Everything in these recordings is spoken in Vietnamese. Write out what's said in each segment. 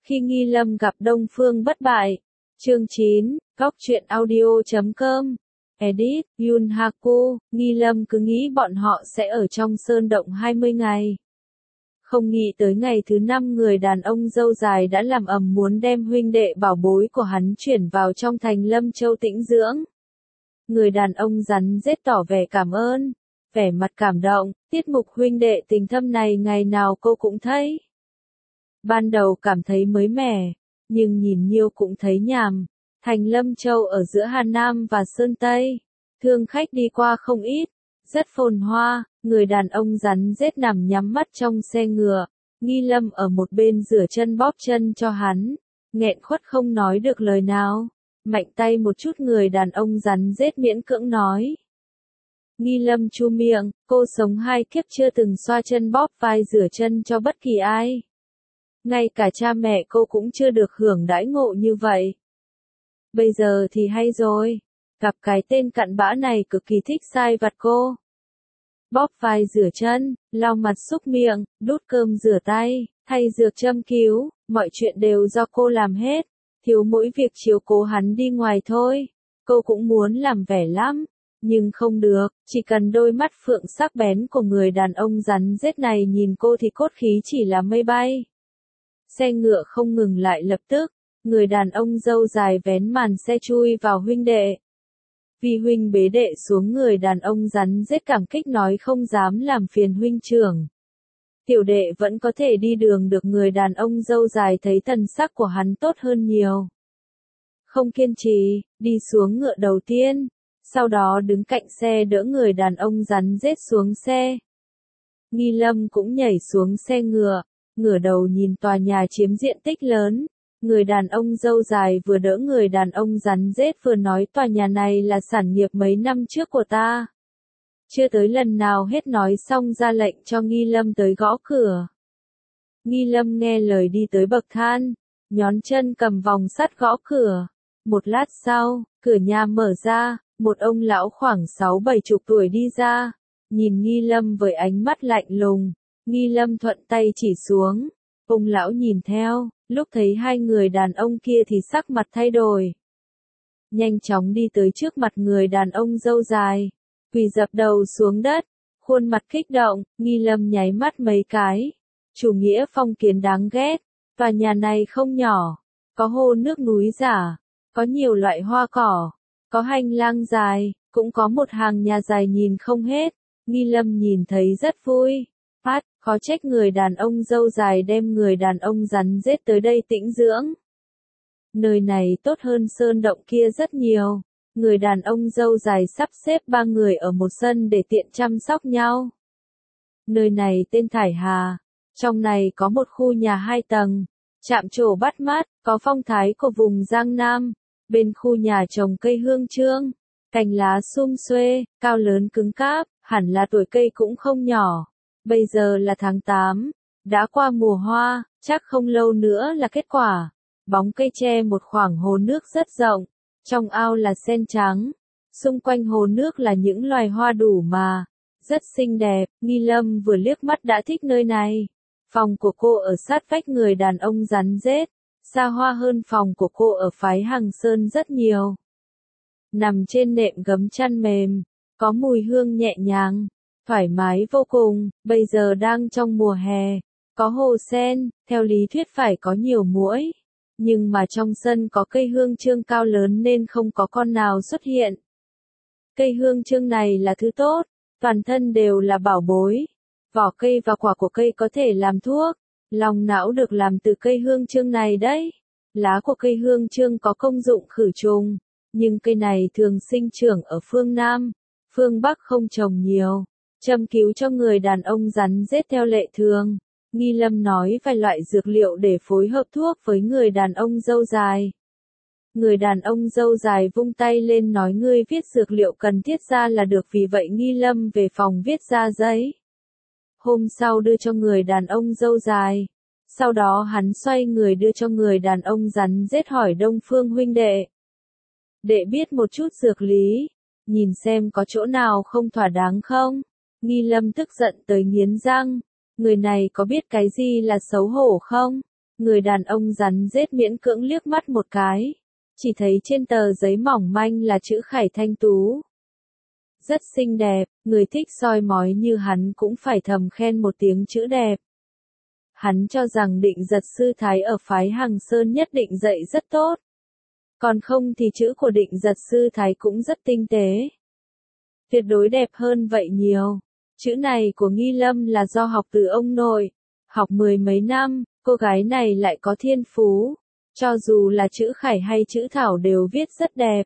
Khi Nghi Lâm gặp Đông Phương Bất Bại. Chương 9, Góc truyện audio.com. Edit, Yun Haku, Nghi Lâm cứ nghĩ bọn họ sẽ ở trong sơn động 20 ngày. Không nghĩ tới ngày thứ 5 người đàn ông râu dài đã làm ầm muốn đem huynh đệ bảo bối của hắn chuyển vào trong thành Lâm Châu tĩnh dưỡng. Người đàn ông rắn rết tỏ vẻ cảm ơn, vẻ mặt cảm động, tiết mục huynh đệ tình thâm này ngày nào cô cũng thấy. Ban đầu cảm thấy mới mẻ, nhưng nhìn nhiêu cũng thấy nhàm. Thành Lâm Châu ở giữa Hà Nam và Sơn Tây, thương khách đi qua không ít, rất phồn hoa. Người đàn ông rắn rết nằm nhắm mắt trong xe ngựa, Nghi Lâm ở một bên rửa chân bóp chân cho hắn, nghẹn khuất không nói được lời nào. Mạnh tay một chút người đàn ông rắn rết miễn cưỡng nói. Nghi Lâm chu miệng, cô sống 2 kiếp chưa từng xoa chân bóp vai rửa chân cho bất kỳ ai. Ngay cả cha mẹ cô cũng chưa được hưởng đãi ngộ như vậy. Bây giờ thì hay rồi, gặp cái tên cặn bã này cực kỳ thích sai vặt cô. Bóp vai rửa chân, lau mặt xúc miệng, đút cơm rửa tay, thay dược châm cứu, mọi chuyện đều do cô làm hết. Thiếu mỗi việc chiếu cố hắn đi ngoài thôi. Cô cũng muốn làm vẻ lắm, nhưng không được, chỉ cần đôi mắt phượng sắc bén của người đàn ông rắn rết này nhìn cô thì cốt khí chỉ là mây bay. Xe ngựa không ngừng lại lập tức, người đàn ông râu dài vén màn xe chui vào huynh đệ. Vì huynh bế đệ xuống người đàn ông rắn rết cảm kích nói không dám làm phiền huynh trưởng. Tiểu đệ vẫn có thể đi đường được. Người đàn ông râu dài thấy thần sắc của hắn tốt hơn nhiều. Không kiên trì, đi xuống ngựa đầu tiên, sau đó đứng cạnh xe đỡ người đàn ông rắn rết xuống xe. Nghi Lâm cũng nhảy xuống xe ngựa, ngửa đầu nhìn tòa nhà chiếm diện tích lớn. Người đàn ông râu dài vừa đỡ người đàn ông rắn rết vừa nói tòa nhà này là sản nghiệp mấy năm trước của ta. Chưa tới lần nào hết nói xong ra lệnh cho Nghi Lâm tới gõ cửa. Nghi Lâm nghe lời đi tới bậc thang, nhón chân cầm vòng sắt gõ cửa. Một lát sau, cửa nhà mở ra, một ông lão khoảng 60-70 tuổi đi ra, nhìn Nghi Lâm với ánh mắt lạnh lùng. Nghi Lâm thuận tay chỉ xuống, ông lão nhìn theo, lúc thấy hai người đàn ông kia thì sắc mặt thay đổi. Nhanh chóng đi tới trước mặt người đàn ông râu dài, quỳ dập đầu xuống đất, khuôn mặt kích động. Nghi Lâm nháy mắt mấy cái. Chủ nghĩa phong kiến đáng ghét, tòa nhà này không nhỏ, có hồ nước núi giả, có nhiều loại hoa cỏ, có hành lang dài, cũng có một hàng nhà dài nhìn không hết. Nghi Lâm nhìn thấy rất vui. Khó trách người đàn ông râu dài đem người đàn ông rắn rết tới đây tĩnh dưỡng. Nơi này tốt hơn sơn động kia rất nhiều. Người đàn ông râu dài sắp xếp 3 người ở một sân để tiện chăm sóc nhau. Nơi này tên Thải Hà. Trong này có một khu nhà 2 tầng, chạm trổ bắt mắt, có phong thái của vùng Giang Nam. Bên khu nhà trồng cây hương trương, cành lá sum xuê, cao lớn cứng cáp, hẳn là tuổi cây cũng không nhỏ. Bây giờ là tháng 8, đã qua mùa hoa, chắc không lâu nữa là kết quả. Bóng cây che một khoảng hồ nước rất rộng, trong ao là sen trắng, xung quanh hồ nước là những loài hoa đủ mà, rất xinh đẹp. Nghi Lâm vừa liếc mắt đã thích nơi này. Phòng của cô ở sát vách người đàn ông rắn rết, xa hoa hơn phòng của cô ở phái Hằng Sơn rất nhiều. Nằm trên nệm gấm chăn mềm, có mùi hương nhẹ nhàng, thoải mái vô cùng. Bây giờ đang trong mùa hè, có hồ sen, theo lý thuyết phải có nhiều muỗi. Nhưng mà trong sân có cây hương trương cao lớn nên không có con nào xuất hiện. Cây hương trương này là thứ tốt, toàn thân đều là bảo bối. Vỏ cây và quả của cây có thể làm thuốc, lòng não được làm từ cây hương trương này đấy. Lá của cây hương trương có công dụng khử trùng, nhưng cây này thường sinh trưởng ở phương Nam, phương Bắc không trồng nhiều. Châm cứu cho người đàn ông rắn rết theo lệ thường. Nghi Lâm nói vài loại dược liệu để phối hợp thuốc với người đàn ông râu dài. Người đàn ông râu dài vung tay lên nói ngươi viết dược liệu cần thiết ra là được. Vì vậy Nghi Lâm về phòng viết ra giấy. Hôm sau đưa cho người đàn ông râu dài. Sau đó hắn xoay người đưa cho người đàn ông rắn rết hỏi Đông Phương huynh đệ. Đệ biết một chút dược lý, nhìn xem có chỗ nào không thỏa đáng không? Nghi Lâm tức giận tới nghiến răng. Người này có biết cái gì là xấu hổ không? Người đàn ông rắn rết miễn cưỡng liếc mắt một cái. Chỉ thấy trên tờ giấy mỏng manh là chữ Khải Thanh Tú. Rất xinh đẹp, người thích soi mói như hắn cũng phải thầm khen một tiếng chữ đẹp. Hắn cho rằng Định Giật sư thái ở phái Hằng Sơn nhất định dạy rất tốt. Còn không thì chữ của Định Giật sư thái cũng rất tinh tế. Tuyệt đối đẹp hơn vậy nhiều. Chữ này của Nghi Lâm là do học từ ông nội. Học 10 mấy năm, cô gái này lại có thiên phú. Cho dù là chữ Khải hay chữ Thảo đều viết rất đẹp.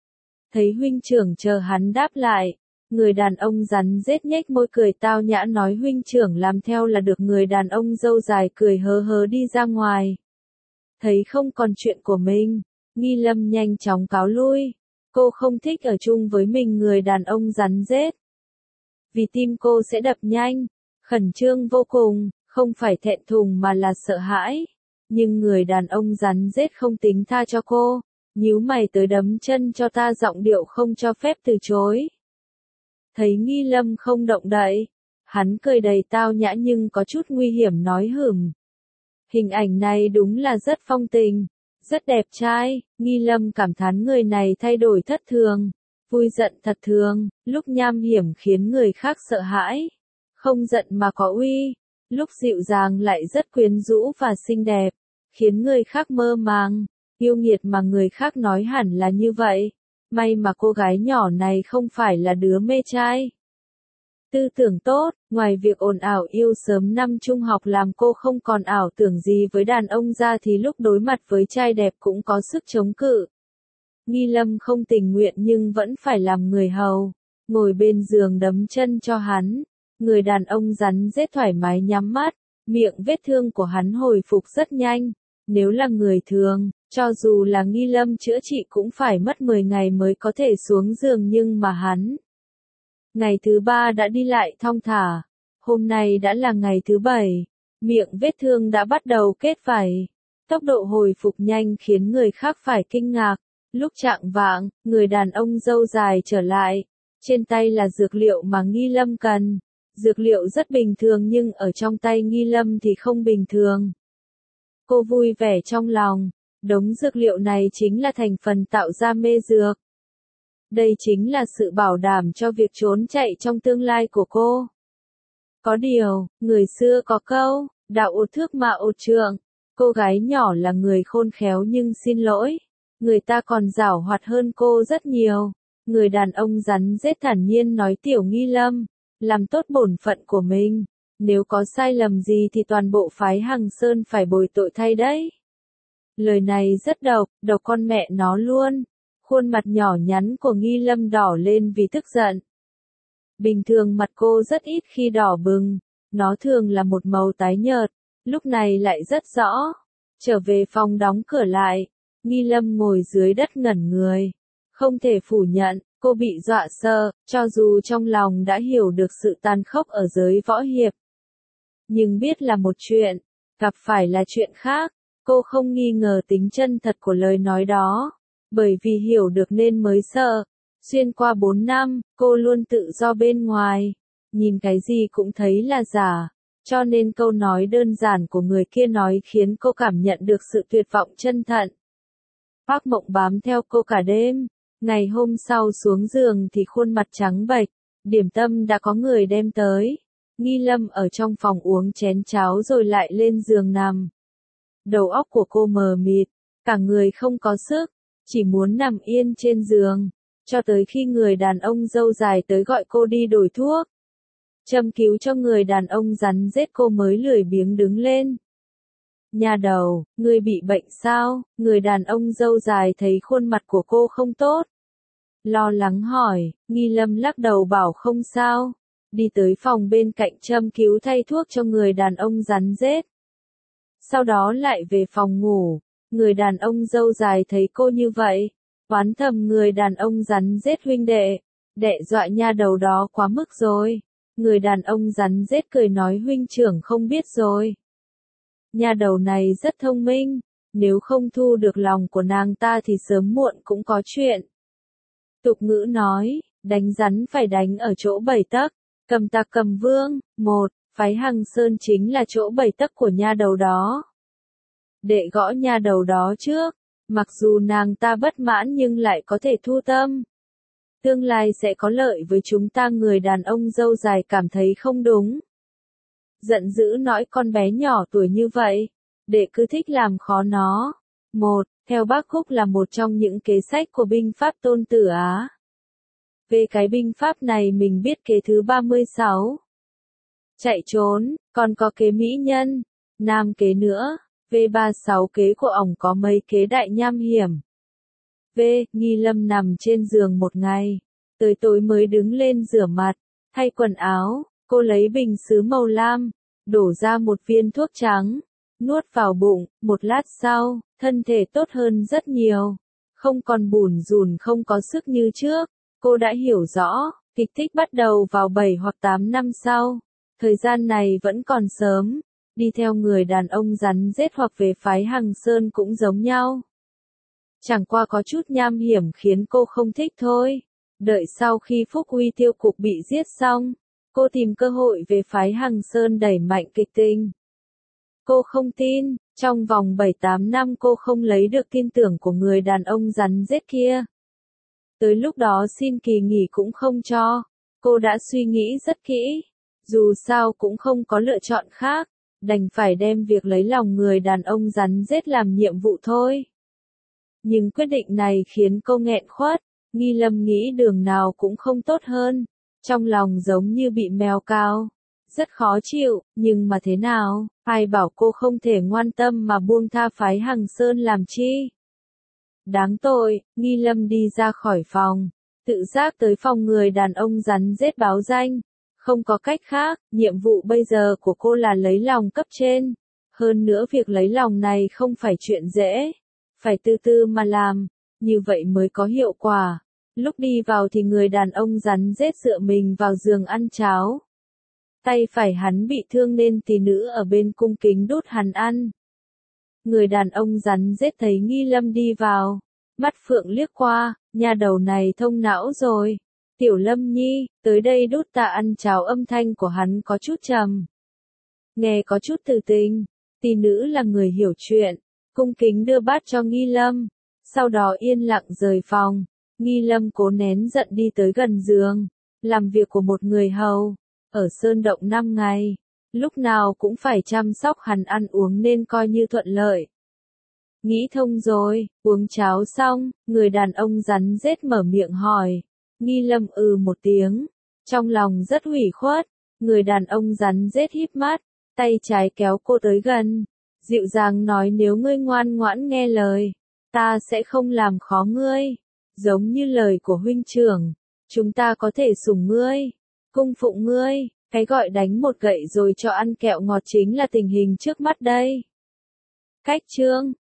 Thấy huynh trưởng chờ hắn đáp lại. Người đàn ông rắn rết nhếch môi cười tao nhã nói huynh trưởng làm theo là được. Người đàn ông râu dài cười hớ hớ đi ra ngoài. Thấy không còn chuyện của mình, Nghi Lâm nhanh chóng cáo lui. Cô không thích ở chung với mình người đàn ông rắn rết. Vì tim cô sẽ đập nhanh, khẩn trương vô cùng, không phải thẹn thùng mà là sợ hãi. Nhưng người đàn ông rắn rết không tính tha cho cô, nhíu mày tới đấm chân cho ta giọng điệu không cho phép từ chối. Thấy Nghi Lâm không động đậy, hắn cười đầy tao nhã nhưng có chút nguy hiểm nói hửm. Hình ảnh này đúng là rất phong tình, rất đẹp trai. Nghi Lâm cảm thán người này thay đổi thất thường, vui giận thật thường, lúc nham hiểm khiến người khác sợ hãi, không giận mà có uy, lúc dịu dàng lại rất quyến rũ và xinh đẹp, khiến người khác mơ màng, yêu nghiệt mà người khác nói hẳn là như vậy. May mà cô gái nhỏ này không phải là đứa mê trai. Tư tưởng tốt, ngoài việc ồn ào yêu sớm năm trung học làm cô không còn ảo tưởng gì với đàn ông ra thì lúc đối mặt với trai đẹp cũng có sức chống cự. Nghi Lâm không tình nguyện nhưng vẫn phải làm người hầu, ngồi bên giường đấm chân cho hắn. Người đàn ông rắn rết thoải mái nhắm mắt, miệng vết thương của hắn hồi phục rất nhanh. Nếu là người thường, cho dù là Nghi Lâm chữa trị cũng phải mất 10 ngày mới có thể xuống giường nhưng mà hắn. Ngày thứ 3 đã đi lại thong thả, hôm nay đã là ngày thứ 7, miệng vết thương đã bắt đầu kết vảy. Tốc độ hồi phục nhanh khiến người khác phải kinh ngạc. Lúc chạng vạng, người đàn ông râu dài trở lại, trên tay là dược liệu mà Nghi Lâm cần. Dược liệu rất bình thường nhưng ở trong tay Nghi Lâm thì không bình thường. Cô vui vẻ trong lòng, đống dược liệu này chính là thành phần tạo ra mê dược. Đây chính là sự bảo đảm cho việc trốn chạy trong tương lai của cô. Có điều, người xưa có câu, đạo ột thước mà ột trượng. Cô gái nhỏ là người khôn khéo nhưng xin lỗi, người ta còn giảo hoạt hơn cô rất nhiều. Người đàn ông rắn rết thản nhiên nói Tiểu Nghi Lâm, làm tốt bổn phận của mình. Nếu có sai lầm gì thì toàn bộ phái Hằng Sơn phải bồi tội thay đấy. Lời này rất độc con mẹ nó luôn. Khuôn mặt nhỏ nhắn của Nghi Lâm đỏ lên vì tức giận. Bình thường mặt cô rất ít khi đỏ bừng, nó thường là một màu tái nhợt, lúc này lại rất rõ. Trở về phòng đóng cửa lại, Nghi Lâm ngồi dưới đất ngẩn người. Không thể phủ nhận, cô bị dọa sợ, cho dù trong lòng đã hiểu được sự tàn khốc ở giới võ hiệp. Nhưng biết là một chuyện, gặp phải là chuyện khác, cô không nghi ngờ tính chân thật của lời nói đó. Bởi vì hiểu được nên mới sợ. Xuyên qua 4 năm, cô luôn tự do bên ngoài. Nhìn cái gì cũng thấy là giả. Cho nên câu nói đơn giản của người kia nói khiến cô cảm nhận được sự tuyệt vọng chân thật. Phác Mộng bám theo cô cả đêm. Ngày hôm sau xuống giường thì khuôn mặt trắng bệch. Điểm tâm đã có người đem tới. Nghi Lâm ở trong phòng uống chén cháo rồi lại lên giường nằm. Đầu óc của cô mờ mịt, cả người không có sức. Chỉ muốn nằm yên trên giường, cho tới khi người đàn ông râu dài tới gọi cô đi đổi thuốc. Châm cứu cho người đàn ông rắn rết cô mới lười biếng đứng lên. Nha đầu, ngươi bị bệnh sao? Người đàn ông râu dài thấy khuôn mặt của cô không tốt. Lo lắng hỏi, Nghi Lâm lắc đầu bảo không sao. Đi tới phòng bên cạnh châm cứu thay thuốc cho người đàn ông rắn rết. Sau đó lại về phòng ngủ. Người đàn ông râu dài thấy cô như vậy, oán thầm người đàn ông rắn rết huynh đệ, đe dọa nha đầu đó quá mức rồi. Người đàn ông rắn rết cười nói huynh trưởng không biết rồi. Nha đầu này rất thông minh, nếu không thu được lòng của nàng ta thì sớm muộn cũng có chuyện. Tục ngữ nói, đánh rắn phải đánh ở chỗ 7 tấc, cầm tặc cầm vương. Phái Hằng Sơn chính là chỗ 7 tấc của nha đầu đó. Đệ gõ nha đầu đó trước, mặc dù nàng ta bất mãn nhưng lại có thể thu tâm. Tương lai sẽ có lợi với chúng ta. Người đàn ông râu dài cảm thấy không đúng. Giận dữ nói con bé nhỏ tuổi như vậy, đệ cứ thích làm khó nó. Theo bác Khúc là một trong những kế sách của binh pháp Tôn Tử Á. Về cái binh pháp này mình biết kế thứ 36. Chạy trốn, còn có kế mỹ nhân, nam kế nữa. V36 kế của ổng có mấy kế đại nham hiểm. Nghi Lâm nằm trên giường một ngày, tới tối mới đứng lên rửa mặt, thay quần áo, cô lấy bình sứ màu lam, đổ ra một viên thuốc trắng, nuốt vào bụng, một lát sau, thân thể tốt hơn rất nhiều, không còn bủn rủn không có sức như trước. Cô đã hiểu rõ, kịch thích bắt đầu vào 7 hoặc 8 năm sau, thời gian này vẫn còn sớm, đi theo người đàn ông rắn rết hoặc về phái Hằng Sơn cũng giống nhau. Chẳng qua có chút nham hiểm khiến cô không thích thôi. Đợi sau khi Phúc Uy tiêu cục bị giết xong, cô tìm cơ hội về phái Hằng Sơn đẩy mạnh kịch tình. Cô không tin, trong vòng 7-8 năm cô không lấy được tin tưởng của người đàn ông rắn rết kia. Tới lúc đó xin kỳ nghỉ cũng không cho. Cô đã suy nghĩ rất kỹ. Dù sao cũng không có lựa chọn khác, đành phải đem việc lấy lòng người đàn ông rắn rết làm nhiệm vụ thôi. Nhưng quyết định này khiến cô nghẹn khuất. Nghi Lâm nghĩ đường nào cũng không tốt hơn. Trong lòng giống như bị mèo cào. Rất khó chịu, nhưng mà thế nào, ai bảo cô không thể ngoan tâm mà buông tha phái Hằng Sơn làm chi. Đáng tội, Nghi Lâm đi ra khỏi phòng, tự giác tới phòng người đàn ông rắn rết báo danh. Không có cách khác, nhiệm vụ bây giờ của cô là lấy lòng cấp trên. Hơn nữa việc lấy lòng này không phải chuyện dễ, phải từ từ mà làm, như vậy mới có hiệu quả. Lúc đi vào thì người đàn ông rắn rết dựa mình vào giường ăn cháo. Tay phải hắn bị thương nên tỷ nữ ở bên cung kính đút hắn ăn. Người đàn ông rắn rết thấy Nghi Lâm đi vào, mắt phượng liếc qua, nhà đầu này thông não rồi. Tiểu Lâm Nhi, tới đây đút ta ăn cháo. Âm thanh của hắn có chút trầm, nghe có chút từ tình. Tỷ nữ là người hiểu chuyện, cung kính đưa bát cho Nghi Lâm, sau đó yên lặng rời phòng. Nghi Lâm cố nén giận đi tới gần giường, làm việc của một người hầu, ở sơn động 5 ngày, lúc nào cũng phải chăm sóc hắn ăn uống nên coi như thuận lợi. Nghĩ thông rồi, uống cháo xong, người đàn ông rắn rết mở miệng hỏi. Nghi Lâm một tiếng, trong lòng rất ủy khuất. Người đàn ông rắn rết híp mắt, tay trái kéo cô tới gần, dịu dàng nói nếu ngươi ngoan ngoãn nghe lời, ta sẽ không làm khó ngươi. Giống như lời của huynh trưởng, chúng ta có thể sủng ngươi, cung phụng ngươi. Cái gọi đánh một gậy rồi cho ăn kẹo ngọt chính là tình hình trước mắt đây. Cách chương